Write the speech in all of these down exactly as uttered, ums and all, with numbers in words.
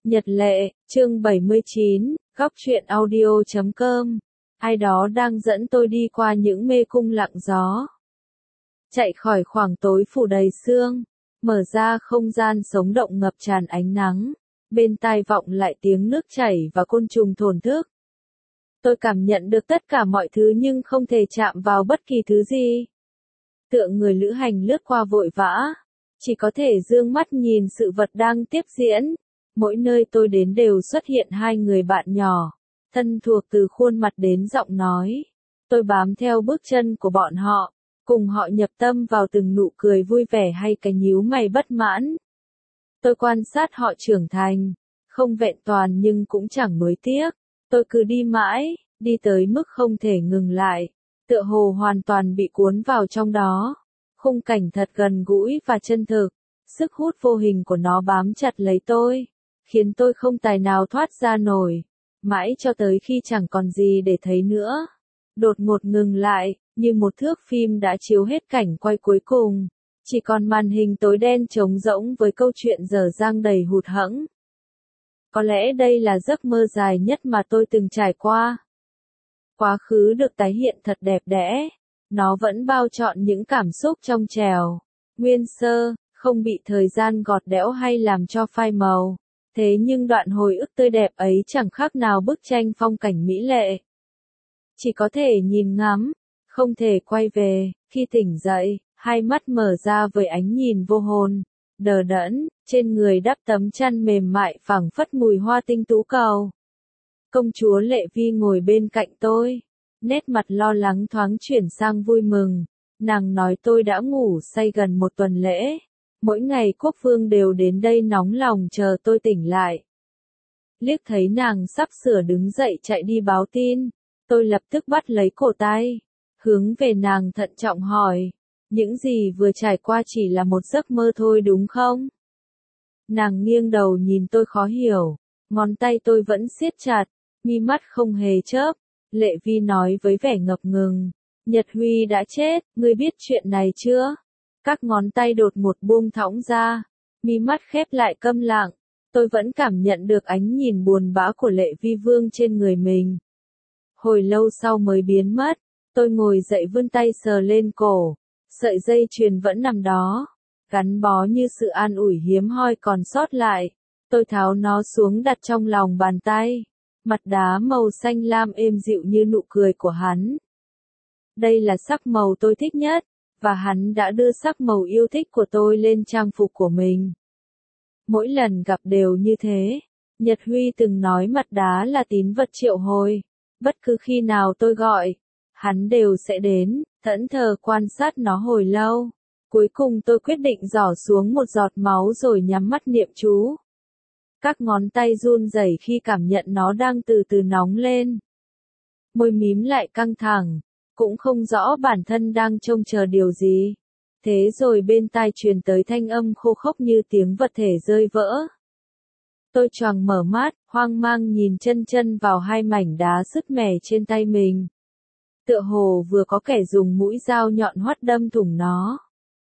Nhật lệ, chương bảy mươi chín, góc truyện audio chấm com. Ai đó đang dẫn tôi đi qua những mê cung lặng gió. Chạy khỏi khoảng tối phủ đầy sương, mở ra không gian sống động ngập tràn ánh nắng, bên tai vọng lại tiếng nước chảy và côn trùng thổn thức. Tôi cảm nhận được tất cả mọi thứ nhưng không thể chạm vào bất kỳ thứ gì. Tựa người lữ hành lướt qua vội vã, chỉ có thể dương mắt nhìn sự vật đang tiếp diễn. Mỗi nơi tôi đến đều xuất hiện hai người bạn nhỏ, thân thuộc từ khuôn mặt đến giọng nói. Tôi bám theo bước chân của bọn họ, cùng họ nhập tâm vào từng nụ cười vui vẻ hay cái nhíu mày bất mãn. Tôi quan sát họ trưởng thành, không vẹn toàn nhưng cũng chẳng nuối tiếc. Tôi cứ đi mãi, đi tới mức không thể ngừng lại, tựa hồ hoàn toàn bị cuốn vào trong đó. Khung cảnh thật gần gũi và chân thực, sức hút vô hình của nó bám chặt lấy tôi, khiến tôi không tài nào thoát ra nổi, mãi cho tới khi chẳng còn gì để thấy nữa. Đột ngột ngừng lại, như một thước phim đã chiếu hết cảnh quay cuối cùng, chỉ còn màn hình tối đen trống rỗng với câu chuyện dở dang đầy hụt hẫng. Có lẽ đây là giấc mơ dài nhất mà tôi từng trải qua. Quá khứ được tái hiện thật đẹp đẽ, nó vẫn bao trọn những cảm xúc trong trẻo, nguyên sơ, không bị thời gian gọt đẽo hay làm cho phai màu. Thế nhưng đoạn hồi ức tươi đẹp ấy chẳng khác nào bức tranh phong cảnh mỹ lệ. Chỉ có thể nhìn ngắm, không thể quay về. Khi tỉnh dậy, hai mắt mở ra với ánh nhìn vô hồn, đờ đẫn, trên người đắp tấm chăn mềm mại phảng phất mùi hoa tinh tú cầu. Công chúa Lệ Vi ngồi bên cạnh tôi, nét mặt lo lắng thoáng chuyển sang vui mừng. Nàng nói tôi đã ngủ say gần một tuần lễ. Mỗi ngày quốc vương đều đến đây nóng lòng chờ tôi tỉnh lại. Liếc thấy nàng sắp sửa đứng dậy chạy đi báo tin, tôi lập tức bắt lấy cổ tay, hướng về nàng thận trọng hỏi, những gì vừa trải qua chỉ là một giấc mơ thôi đúng không? Nàng nghiêng đầu nhìn tôi khó hiểu, ngón tay tôi vẫn siết chặt, mi mắt không hề chớp. Lệ Vi nói với vẻ ngập ngừng, Nhật Huy đã chết, ngươi biết chuyện này chưa? Các ngón tay đột ngột buông thõng ra, mi mắt khép lại câm lặng, tôi vẫn cảm nhận được ánh nhìn buồn bã của Lệ Vi Vương trên người mình. Hồi lâu sau mới biến mất, tôi ngồi dậy vươn tay sờ lên cổ, sợi dây chuyền vẫn nằm đó, gắn bó như sự an ủi hiếm hoi còn sót lại. Tôi tháo nó xuống đặt trong lòng bàn tay, mặt đá màu xanh lam êm dịu như nụ cười của hắn. Đây là sắc màu tôi thích nhất. Và hắn đã đưa sắc màu yêu thích của tôi lên trang phục của mình. Mỗi lần gặp đều như thế. Nhật Huy từng nói mặt đá là tín vật triệu hồi. Bất cứ khi nào tôi gọi, hắn đều sẽ đến, thẫn thờ quan sát nó hồi lâu. Cuối cùng tôi quyết định giỏ xuống một giọt máu rồi nhắm mắt niệm chú. Các ngón tay run rẩy khi cảm nhận nó đang từ từ nóng lên. Môi mím lại căng thẳng. Cũng không rõ bản thân đang trông chờ điều gì. Thế rồi bên tai truyền tới thanh âm khô khốc như tiếng vật thể rơi vỡ. Tôi choàng mở mắt, hoang mang nhìn chân chân vào hai mảnh đá sứt mẻ trên tay mình. Tựa hồ vừa có kẻ dùng mũi dao nhọn hoắt đâm thủng nó,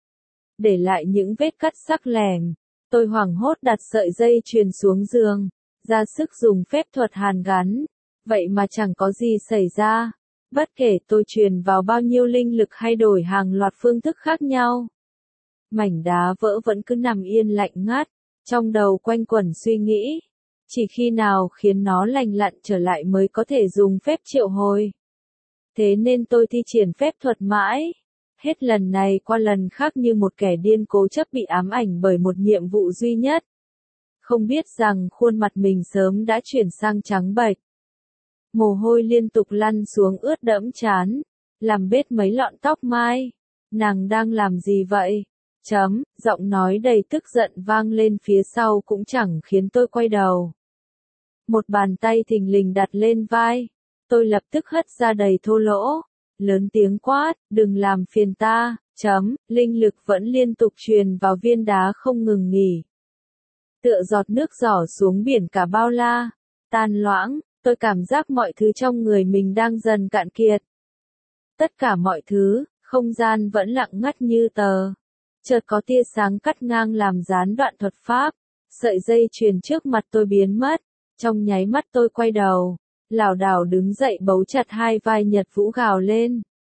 để lại những vết cắt sắc lẻm. Tôi hoảng hốt đặt sợi dây chuyền xuống giường, ra sức dùng phép thuật hàn gắn. Vậy mà chẳng có gì xảy ra. Bất kể tôi truyền vào bao nhiêu linh lực hay đổi hàng loạt phương thức khác nhau. Mảnh đá vỡ vẫn cứ nằm yên lạnh ngắt, trong đầu quanh quẩn suy nghĩ. Chỉ khi nào khiến nó lành lặn trở lại mới có thể dùng phép triệu hồi. Thế nên tôi thi triển phép thuật mãi. Hết lần này qua lần khác như một kẻ điên cố chấp bị ám ảnh bởi một nhiệm vụ duy nhất. Không biết rằng khuôn mặt mình sớm đã chuyển sang trắng bệch. Mồ hôi liên tục lăn xuống ướt đẫm trán, làm bết mấy lọn tóc mai. Nàng đang làm gì vậy? Chấm, giọng nói đầy tức giận vang lên phía sau cũng chẳng khiến tôi quay đầu. Một bàn tay thình lình đặt lên vai. Tôi lập tức hất ra đầy thô lỗ. Lớn tiếng quát, đừng làm phiền ta, chấm, linh lực vẫn liên tục truyền vào viên đá không ngừng nghỉ. Tựa giọt nước giỏ xuống biển cả bao la, tan loãng. Tôi cảm giác mọi thứ trong người mình đang dần cạn kiệt. Tất cả mọi thứ, không gian vẫn lặng ngắt như tờ. Chợt có tia sáng cắt ngang làm gián đoạn thuật pháp. Sợi dây chuyền trước mặt tôi biến mất, trong nháy mắt tôi quay đầu, lảo đảo đứng dậy bấu chặt hai vai Nhật Vũ gào lên.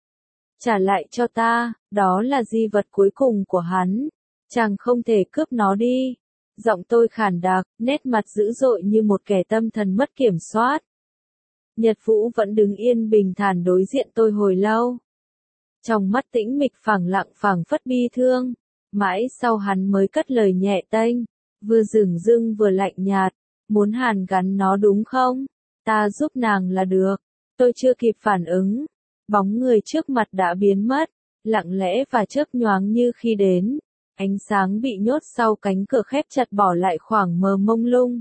Trả lại cho ta, đó là di vật cuối cùng của hắn, chàng không thể cướp nó đi. Giọng tôi khản đặc, nét mặt dữ dội như một kẻ tâm thần mất kiểm soát. Nhật Vũ vẫn đứng yên bình thản đối diện tôi hồi lâu. Trong mắt tĩnh mịch phẳng lặng phảng phất bi thương, mãi sau hắn mới cất lời nhẹ tênh, vừa dửng dưng vừa lạnh nhạt, muốn hàn gắn nó đúng không? Ta giúp nàng là được. Tôi chưa kịp phản ứng, bóng người trước mặt đã biến mất, lặng lẽ và chớp nhoáng như khi đến. Ánh sáng bị nhốt sau cánh cửa khép chặt bỏ lại khoảng mờ mông lung.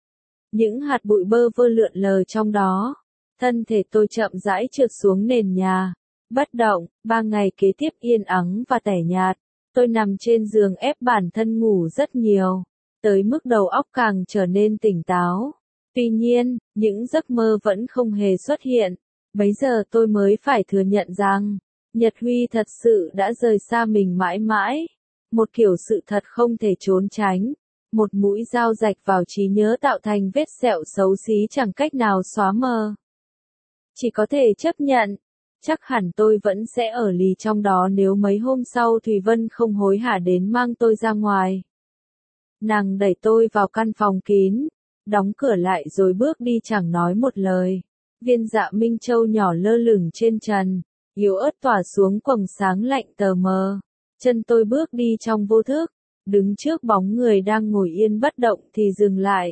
Những hạt bụi bơ vơ lượn lờ trong đó. Thân thể tôi chậm rãi trượt xuống nền nhà. Bất động, ba ngày kế tiếp yên ắng và tẻ nhạt. Tôi nằm trên giường ép bản thân ngủ rất nhiều. Tới mức đầu óc càng trở nên tỉnh táo. Tuy nhiên, những giấc mơ vẫn không hề xuất hiện. Bấy giờ tôi mới phải thừa nhận rằng, Nhật Huy thật sự đã rời xa mình mãi mãi. Một kiểu sự thật không thể trốn tránh. Một mũi dao rạch vào trí nhớ tạo thành vết sẹo xấu xí chẳng cách nào xóa mờ. Chỉ có thể chấp nhận. Chắc hẳn tôi vẫn sẽ ở lì trong đó nếu mấy hôm sau Thùy Vân không hối hả đến mang tôi ra ngoài. Nàng đẩy tôi vào căn phòng kín, đóng cửa lại rồi bước đi chẳng nói một lời. Viên Dạ Minh Châu nhỏ lơ lửng trên trần, yếu ớt tỏa xuống quầng sáng lạnh tờ mờ. Chân tôi bước đi trong vô thức, đứng trước bóng người đang ngồi yên bất động thì dừng lại.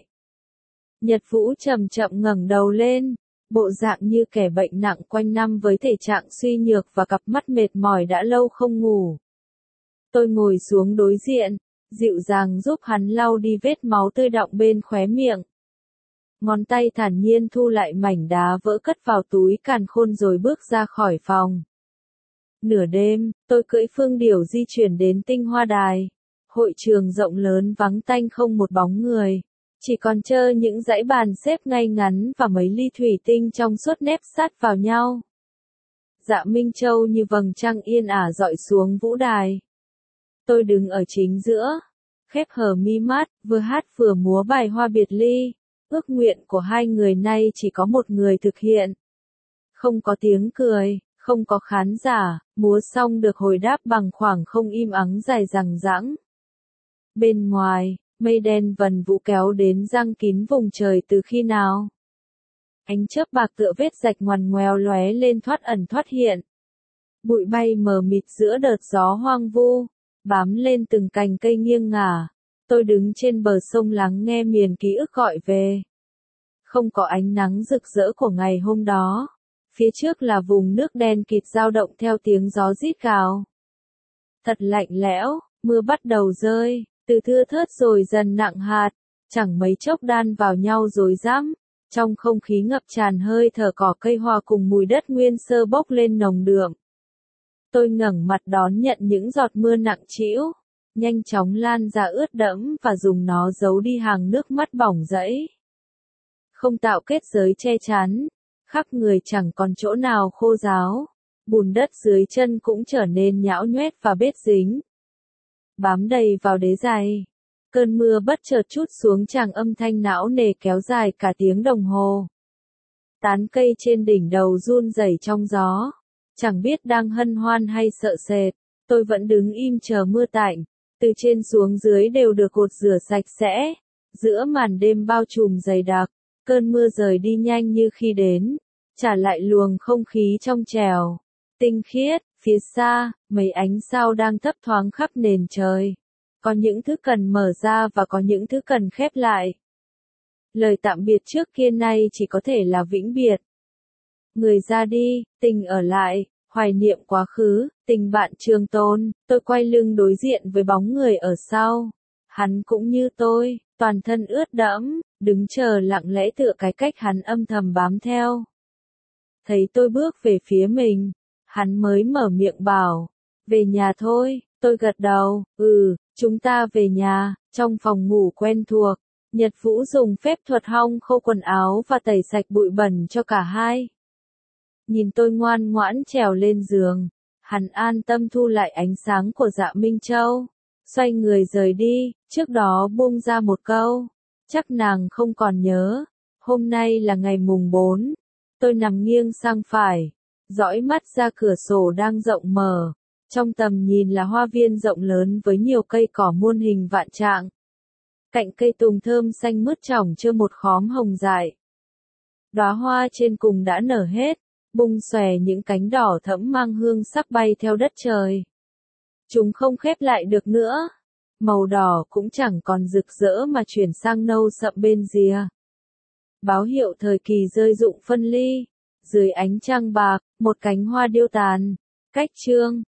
Nhật Vũ chậm chậm ngẩng đầu lên, bộ dạng như kẻ bệnh nặng quanh năm với thể trạng suy nhược và cặp mắt mệt mỏi đã lâu không ngủ. Tôi ngồi xuống đối diện, dịu dàng giúp hắn lau đi vết máu tươi đọng bên khóe miệng. Ngón tay thản nhiên thu lại mảnh đá vỡ cất vào túi càn khôn rồi bước ra khỏi phòng. Nửa đêm, tôi cưỡi phương điểu di chuyển đến Tinh Hoa Đài. Hội trường rộng lớn vắng tanh không một bóng người. Chỉ còn trơ những dãy bàn xếp ngay ngắn và mấy ly thủy tinh trong suốt nép sát vào nhau. Dạ Minh Châu như vầng trăng yên ả dọi xuống vũ đài. Tôi đứng ở chính giữa, khép hờ mi mắt, vừa hát vừa múa bài Hoa Biệt Ly. Ước nguyện của hai người nay chỉ có một người thực hiện. Không có tiếng cười, không có khán giả, múa xong được hồi đáp bằng khoảng không im ắng dài dằng dẵng. Bên ngoài, mây đen vần vũ kéo đến giăng kín vùng trời từ khi nào. Ánh chớp bạc tựa vết rạch ngoằn ngoèo lóe lên thoát ẩn thoát hiện. Bụi bay mờ mịt giữa đợt gió hoang vu, bám lên từng cành cây nghiêng ngả. Tôi đứng trên bờ sông lắng nghe miền ký ức gọi về. Không có ánh nắng rực rỡ của ngày hôm đó. Phía trước là vùng nước đen kịt dao động theo tiếng gió rít gào. Thật lạnh lẽo, mưa bắt đầu rơi, từ thưa thớt rồi dần nặng hạt, chẳng mấy chốc đan vào nhau rối rắm. Trong không khí ngập tràn hơi thở cỏ cây hoa cùng mùi đất nguyên sơ bốc lên nồng đượm. Tôi ngẩng mặt đón nhận những giọt mưa nặng trĩu, nhanh chóng lan ra ướt đẫm và dùng nó giấu đi hàng nước mắt bỏng rẫy. Không tạo kết giới che chắn, khắp người chẳng còn chỗ nào khô ráo, bùn đất dưới chân cũng trở nên nhão nhoét và bết dính. Bám đầy vào đế giày. Cơn mưa bất chợt trút xuống tràng âm thanh não nề kéo dài cả tiếng đồng hồ. Tán cây trên đỉnh đầu run rẩy trong gió. Chẳng biết đang hân hoan hay sợ sệt, tôi vẫn đứng im chờ mưa tạnh. Từ trên xuống dưới đều được gột rửa sạch sẽ. Giữa màn đêm bao trùm dày đặc, cơn mưa rời đi nhanh như khi đến, trả lại luồng không khí trong trẻo, tinh khiết. Phía xa, mấy ánh sao đang thấp thoáng khắp nền trời. Có những thứ cần mở ra và có những thứ cần khép lại. Lời tạm biệt trước kia nay chỉ có thể là vĩnh biệt. Người ra đi, tình ở lại, hoài niệm quá khứ, tình bạn trường tồn. Tôi quay lưng đối diện với bóng người ở sau. Hắn cũng như tôi, toàn thân ướt đẫm, đứng chờ lặng lẽ tựa cái cách hắn âm thầm bám theo. Thấy tôi bước về phía mình, hắn mới mở miệng bảo, về nhà thôi. Tôi gật đầu, ừ, chúng ta về nhà. Trong phòng ngủ quen thuộc, Nhật Vũ dùng phép thuật hong khô quần áo và tẩy sạch bụi bẩn cho cả hai. Nhìn tôi ngoan ngoãn trèo lên giường, hắn an tâm thu lại ánh sáng của Dạ Minh Châu, xoay người rời đi. Trước đó buông ra một câu, chắc nàng không còn nhớ. Hôm nay là ngày mùng bốn, tôi nằm nghiêng sang phải, dõi mắt ra cửa sổ đang rộng mở. Trong tầm nhìn là hoa viên rộng lớn với nhiều cây cỏ muôn hình vạn trạng. Cạnh cây tùng thơm xanh mướt trỏng chơ một khóm hồng dại. Đóa hoa trên cùng đã nở hết, bung xòe những cánh đỏ thẫm mang hương sắp bay theo đất trời. Chúng không khép lại được nữa. Màu đỏ cũng chẳng còn rực rỡ mà chuyển sang nâu sậm bên rìa. Báo hiệu thời kỳ rơi rụng phân ly. Dưới ánh trăng bạc, một cánh hoa điêu tàn. Cách chương